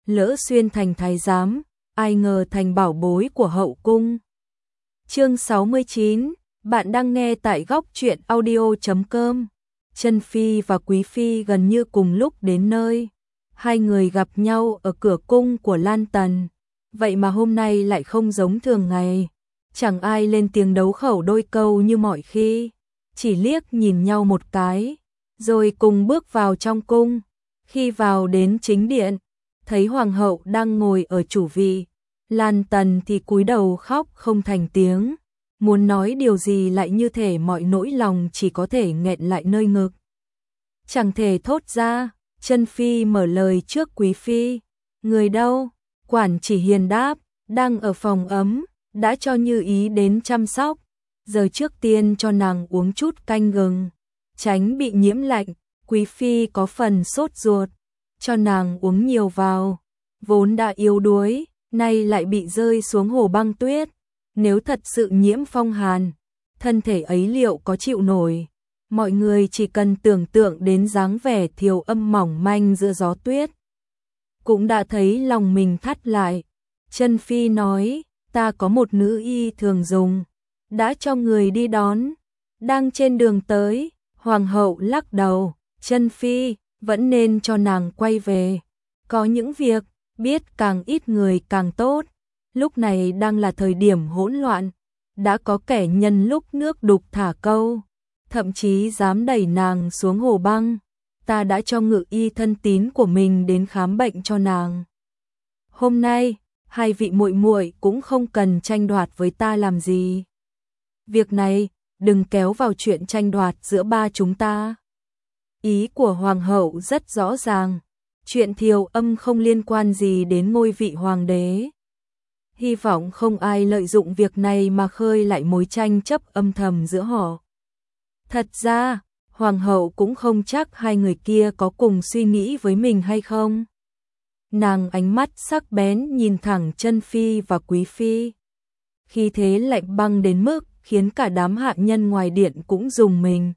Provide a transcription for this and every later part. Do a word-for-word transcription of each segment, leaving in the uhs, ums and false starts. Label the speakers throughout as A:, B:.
A: lỡ xuyên thành thái giám, ai ngờ thành bảo bối của hậu cung. Chương sáu mươi chín, bạn đang nghe tại góc truyện audio chấm com. Chân Phi và Quý Phi gần như cùng lúc đến nơi. Hai người gặp nhau ở cửa cung của Lan Tần. Vậy mà hôm nay lại không giống thường ngày. Chẳng ai lên tiếng đấu khẩu đôi câu như mọi khi. Chỉ liếc nhìn nhau một cái, rồi cùng bước vào trong cung. Khi vào đến chính điện, thấy hoàng hậu đang ngồi ở chủ vị. Lan Tần thì cúi đầu khóc không thành tiếng. Muốn nói điều gì lại như thể mọi nỗi lòng chỉ có thể nghẹn lại nơi ngực. Chẳng thể thốt ra. Chân Phi mở lời trước Quý Phi. Người đâu? Quản chỉ hiền đáp, đang ở phòng ấm, đã cho Như Ý đến chăm sóc. Giờ trước tiên cho nàng uống chút canh gừng, tránh bị nhiễm lạnh. Quý Phi có phần sốt ruột, cho nàng uống nhiều vào. Vốn đã yếu đuối, nay lại bị rơi xuống hồ băng tuyết. Nếu thật sự nhiễm phong hàn, thân thể ấy liệu có chịu nổi? Mọi người chỉ cần tưởng tượng đến dáng vẻ Thiều Âm mỏng manh giữa gió tuyết, cũng đã thấy lòng mình thắt lại. Chân Phi nói, ta có một nữ y thường dùng, đã cho người đi đón, đang trên đường tới. Hoàng hậu lắc đầu, Chân Phi, vẫn nên cho nàng quay về. Có những việc, biết càng ít người càng tốt. Lúc này đang là thời điểm hỗn loạn, đã có kẻ nhân lúc nước đục thả câu, thậm chí dám đẩy nàng xuống hồ băng. Ta đã cho ngự y thân tín của mình đến khám bệnh cho nàng. Hôm nay, hai vị muội muội cũng không cần tranh đoạt với ta làm gì. Việc này, đừng kéo vào chuyện tranh đoạt giữa ba chúng ta. Ý của hoàng hậu rất rõ ràng, chuyện Thiều Âm không liên quan gì đến ngôi vị hoàng đế. Hy vọng không ai lợi dụng việc này mà khơi lại mối tranh chấp âm thầm giữa họ. Thật ra, hoàng hậu cũng không chắc hai người kia có cùng suy nghĩ với mình hay không. Nàng ánh mắt sắc bén nhìn thẳng Chân Phi và Quý Phi. Khi thế lạnh băng đến mức khiến cả đám hạ nhân ngoài điện cũng rùng mình.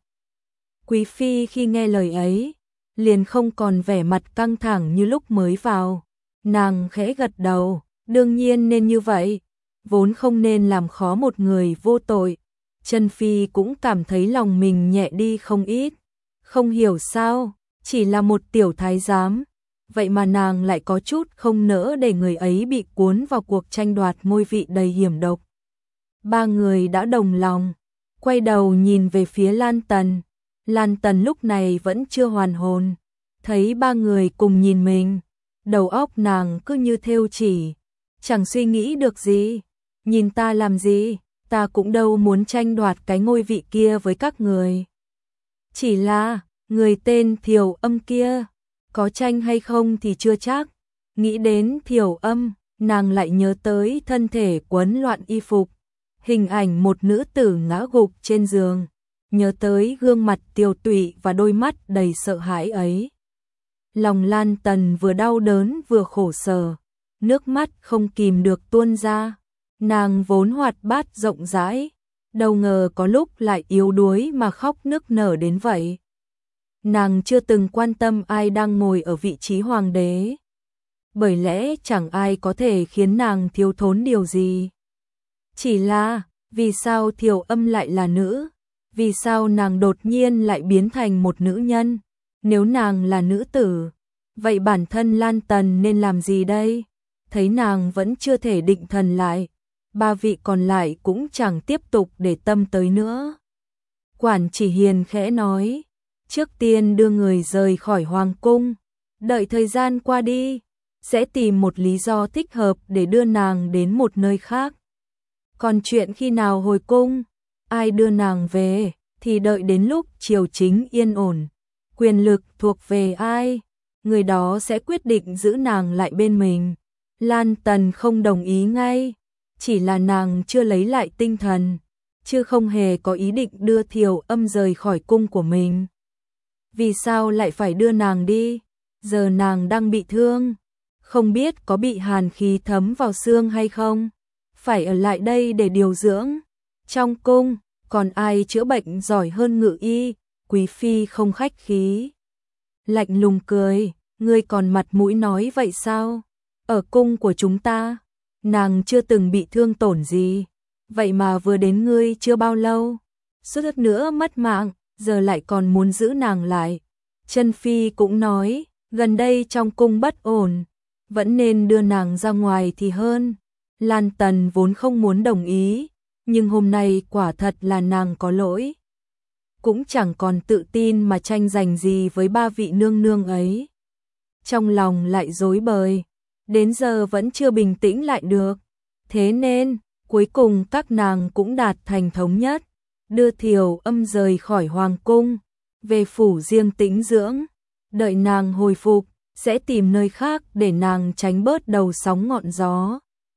A: Quý Phi khi nghe lời ấy, liền không còn vẻ mặt căng thẳng như lúc mới vào. Nàng khẽ gật đầu, đương nhiên nên như vậy, vốn không nên làm khó một người vô tội. Chân Phi cũng cảm thấy lòng mình nhẹ đi không ít. Không hiểu sao, chỉ là một tiểu thái giám, vậy mà nàng lại có chút không nỡ để người ấy bị cuốn vào cuộc tranh đoạt ngôi vị đầy hiểm độc. Ba người đã đồng lòng, quay đầu nhìn về phía Lan Tần. Lan Tần lúc này vẫn chưa hoàn hồn, thấy ba người cùng nhìn mình, đầu óc nàng cứ như thêu chỉ, chẳng suy nghĩ được gì. Nhìn ta làm gì, ta cũng đâu muốn tranh đoạt cái ngôi vị kia với các người. Chỉ là, người tên Thiều Âm kia, có tranh hay không thì chưa chắc. Nghĩ đến Thiều Âm, nàng lại nhớ tới thân thể quấn loạn y phục, hình ảnh một nữ tử ngã gục trên giường, nhớ tới gương mặt tiều tụy và đôi mắt đầy sợ hãi ấy. Lòng Lan Tần vừa đau đớn vừa khổ sở, nước mắt không kìm được tuôn ra. Nàng vốn hoạt bát rộng rãi, đâu ngờ có lúc lại yếu đuối mà khóc nức nở đến vậy. Nàng chưa từng quan tâm ai đang ngồi ở vị trí hoàng đế, bởi lẽ chẳng ai có thể khiến nàng thiếu thốn điều gì. Chỉ là, vì sao Thiều Âm lại là nữ? Vì sao nàng đột nhiên lại biến thành một nữ nhân? Nếu nàng là nữ tử, vậy bản thân Lan Tần nên làm gì đây? Thấy nàng vẫn chưa thể định thần lại, ba vị còn lại cũng chẳng tiếp tục để tâm tới nữa. Quản chỉ hiền khẽ nói, trước tiên đưa người rời khỏi hoàng cung, đợi thời gian qua đi, sẽ tìm một lý do thích hợp để đưa nàng đến một nơi khác. Còn chuyện khi nào hồi cung, ai đưa nàng về, thì đợi đến lúc triều chính yên ổn, quyền lực thuộc về ai, người đó sẽ quyết định giữ nàng lại bên mình. Lan Tần không đồng ý ngay, chỉ là nàng chưa lấy lại tinh thần, chứ không hề có ý định đưa Thiều Âm rời khỏi cung của mình. Vì sao lại phải đưa nàng đi? Giờ nàng đang bị thương, không biết có bị hàn khí thấm vào xương hay không, phải ở lại đây để điều dưỡng. Trong cung, còn ai chữa bệnh giỏi hơn ngự y? Quý Phi không khách khí, lạnh lùng cười, ngươi còn mặt mũi nói vậy sao? ở cung của chúng ta, nàng chưa từng bị thương tổn gì, vậy mà vừa đến ngươi chưa bao lâu, suýt nữa mất mạng, giờ lại còn muốn giữ nàng lại. Chân Phi cũng nói, gần đây trong cung bất ổn, vẫn nên đưa nàng ra ngoài thì hơn. Lan Tần vốn không muốn đồng ý, nhưng hôm nay quả thật là nàng có lỗi. Cũng chẳng còn tự tin mà tranh giành gì với ba vị nương nương ấy. Trong lòng lại rối bời, đến giờ vẫn chưa bình tĩnh lại được. Thế nên, cuối cùng các nàng cũng đạt thành thống nhất, đưa Thiều Âm rời khỏi hoàng cung, về phủ riêng tĩnh dưỡng. Đợi nàng hồi phục, sẽ tìm nơi khác để nàng tránh bớt đầu sóng ngọn gió.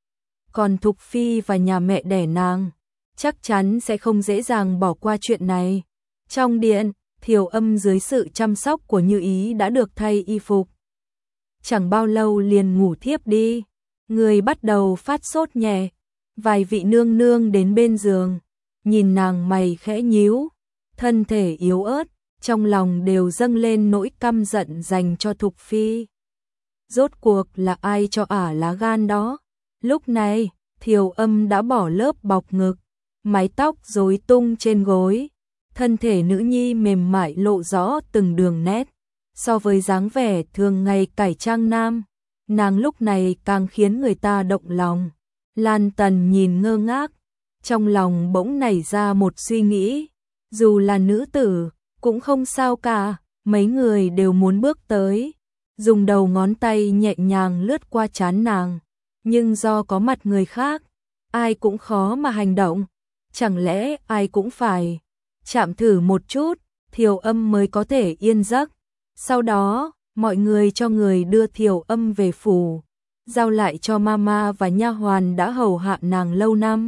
A: Còn Thục Phi và nhà mẹ đẻ nàng, chắc chắn sẽ không dễ dàng bỏ qua chuyện này. Trong điện, Thiều Âm dưới sự chăm sóc của Như Ý đã được thay y phục. Chẳng bao lâu liền ngủ thiếp đi, người bắt đầu phát sốt nhẹ. Vài vị nương nương đến bên giường, nhìn nàng mày khẽ nhíu, thân thể yếu ớt, trong lòng đều dâng lên nỗi căm giận dành cho Thục Phi. Rốt cuộc là ai cho ả lá gan đó? Lúc này, Thiều Âm đã bỏ lớp bọc ngực, mái tóc rối tung trên gối, thân thể nữ nhi mềm mại lộ rõ từng đường nét. So với dáng vẻ thường ngày cải trang nam, nàng lúc này càng khiến người ta động lòng. Lan Tần nhìn ngơ ngác, trong lòng bỗng nảy ra một suy nghĩ, dù là nữ tử, cũng không sao cả, mấy người đều muốn bước tới, dùng đầu ngón tay nhẹ nhàng lướt qua trán nàng, nhưng do có mặt người khác, ai cũng khó mà hành động, chẳng lẽ ai cũng phải chạm thử một chút, Thiều Âm mới có thể yên giấc. Sau đó, mọi người cho người đưa Thiều Âm về phủ, giao lại cho mama và nha hoàn đã hầu hạ nàng lâu năm.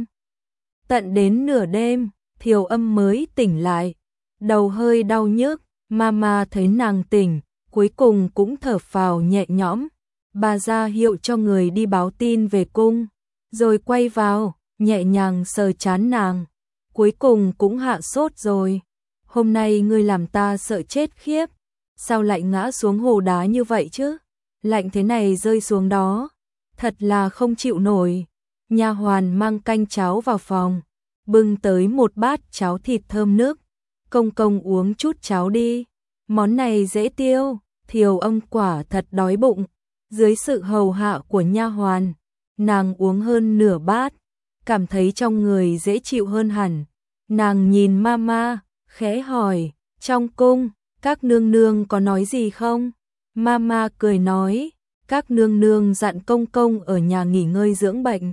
A: Tận đến nửa đêm, Thiều Âm mới tỉnh lại, đầu hơi đau nhức, mama thấy nàng tỉnh, cuối cùng cũng thở phào nhẹ nhõm. Bà ra hiệu cho người đi báo tin về cung, rồi quay vào, nhẹ nhàng sờ trán nàng, cuối cùng cũng hạ sốt rồi. Hôm nay ngươi làm ta sợ chết khiếp, sao lại ngã xuống hồ đá như vậy chứ? Lạnh thế này rơi xuống đó, thật là không chịu nổi. Nha hoàn mang canh cháo vào phòng, bưng tới một bát cháo thịt thơm nước. Công công uống chút cháo đi, món này dễ tiêu. Thiều Âm quả thật đói bụng, dưới sự hầu hạ của nha hoàn, nàng uống hơn nửa bát, cảm thấy trong người dễ chịu hơn hẳn. Nàng nhìn mama, khẽ hỏi, trong cung, các nương nương có nói gì không? Mama cười nói, các nương nương dặn công công ở nhà nghỉ ngơi dưỡng bệnh.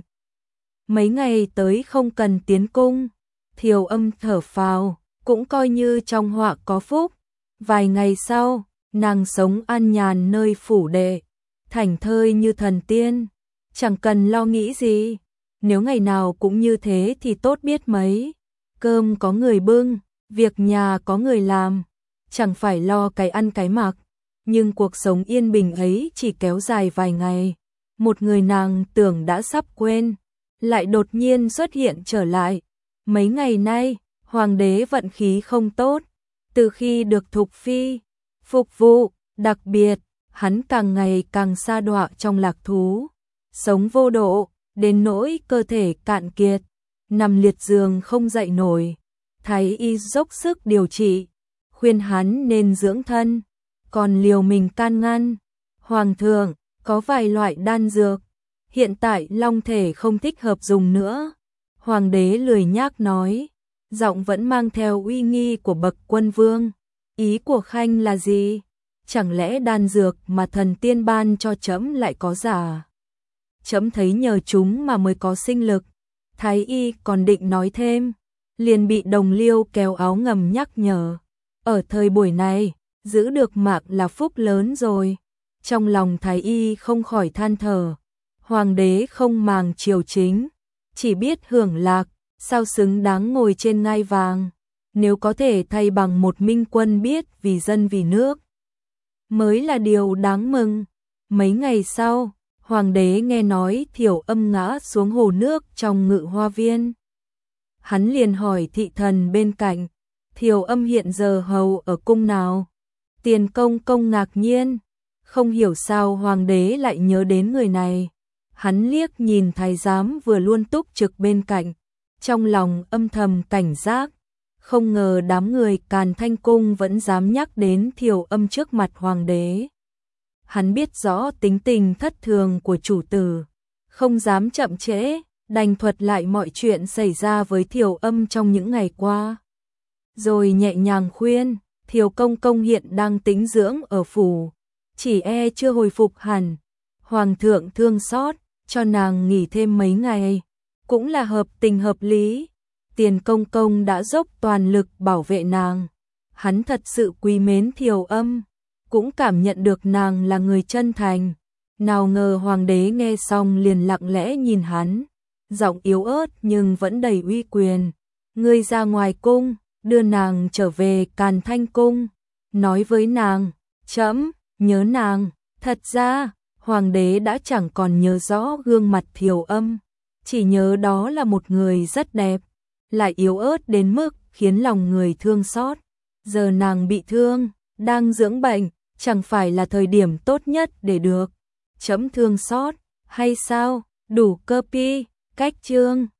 A: Mấy ngày tới không cần tiến cung. Thiều Âm thở phào, cũng coi như trong họa có phúc. Vài ngày sau, nàng sống an nhàn nơi phủ đệ, thảnh thơi như thần tiên, chẳng cần lo nghĩ gì. Nếu ngày nào cũng như thế thì tốt biết mấy. Cơm có người bưng, việc nhà có người làm, chẳng phải lo cái ăn cái mặc. Nhưng cuộc sống yên bình ấy chỉ kéo dài vài ngày. Một người nàng tưởng đã sắp quên, lại đột nhiên xuất hiện trở lại. Mấy ngày nay, hoàng đế vận khí không tốt. Từ khi được Thục Phi phục vụ, đặc biệt, hắn càng ngày càng sa đọa trong lạc thú, sống vô độ, đến nỗi cơ thể cạn kiệt, nằm liệt giường không dậy nổi. Thái y dốc sức điều trị, khuyên hắn nên dưỡng thân, còn liều mình can ngăn. Hoàng thượng, có vài loại đan dược, hiện tại long thể không thích hợp dùng nữa. Hoàng đế lười nhác nói, giọng vẫn mang theo uy nghi của bậc quân vương. Ý của khanh là gì? Chẳng lẽ đan dược mà thần tiên ban cho trẫm lại có giả? Trẫm thấy nhờ chúng mà mới có sinh lực. Thái y còn định nói thêm, liền bị Đồng Liêu kéo áo ngầm nhắc nhở. Ở thời buổi này, giữ được mạng là phúc lớn rồi. Trong lòng Thái y không khỏi than thở. Hoàng đế không màng triều chính, chỉ biết hưởng lạc, sao xứng đáng ngồi trên ngai vàng. Nếu có thể thay bằng một minh quân biết vì dân vì nước, mới là điều đáng mừng. Mấy ngày sau, hoàng đế nghe nói Thiều Âm ngã xuống hồ nước trong Ngự Hoa Viên. Hắn liền hỏi thị thần bên cạnh, Thiều Âm hiện giờ hầu ở cung nào? Tiền công công ngạc nhiên, không hiểu sao hoàng đế lại nhớ đến người này. Hắn liếc nhìn thái giám vừa luôn túc trực bên cạnh, trong lòng âm thầm cảnh giác, không ngờ đám người Càn Thanh Cung vẫn dám nhắc đến Thiều Âm trước mặt hoàng đế. Hắn biết rõ tính tình thất thường của chủ tử, không dám chậm trễ, đành thuật lại mọi chuyện xảy ra với Thiều Âm trong những ngày qua. Rồi nhẹ nhàng khuyên, Thiều công công hiện đang tĩnh dưỡng ở phủ, chỉ e chưa hồi phục hẳn, hoàng thượng thương xót, cho nàng nghỉ thêm mấy ngày, cũng là hợp tình hợp lý. Tiền công công đã dốc toàn lực bảo vệ nàng, hắn thật sự quý mến Thiều Âm, cũng cảm nhận được nàng là người chân thành. Nào ngờ hoàng đế nghe xong liền lặng lẽ nhìn hắn, giọng yếu ớt nhưng vẫn đầy uy quyền. Ngươi ra ngoài cung, đưa nàng trở về Càn Thanh Cung, nói với nàng, trẫm nhớ nàng. Thật ra, hoàng đế đã chẳng còn nhớ rõ gương mặt Thiều Âm, chỉ nhớ đó là một người rất đẹp, lại yếu ớt đến mức khiến lòng người thương xót. Giờ nàng bị thương, đang dưỡng bệnh, chẳng phải là thời điểm tốt nhất để được trẫm thương xót, hay sao? Đủ cơ pi, cách chương.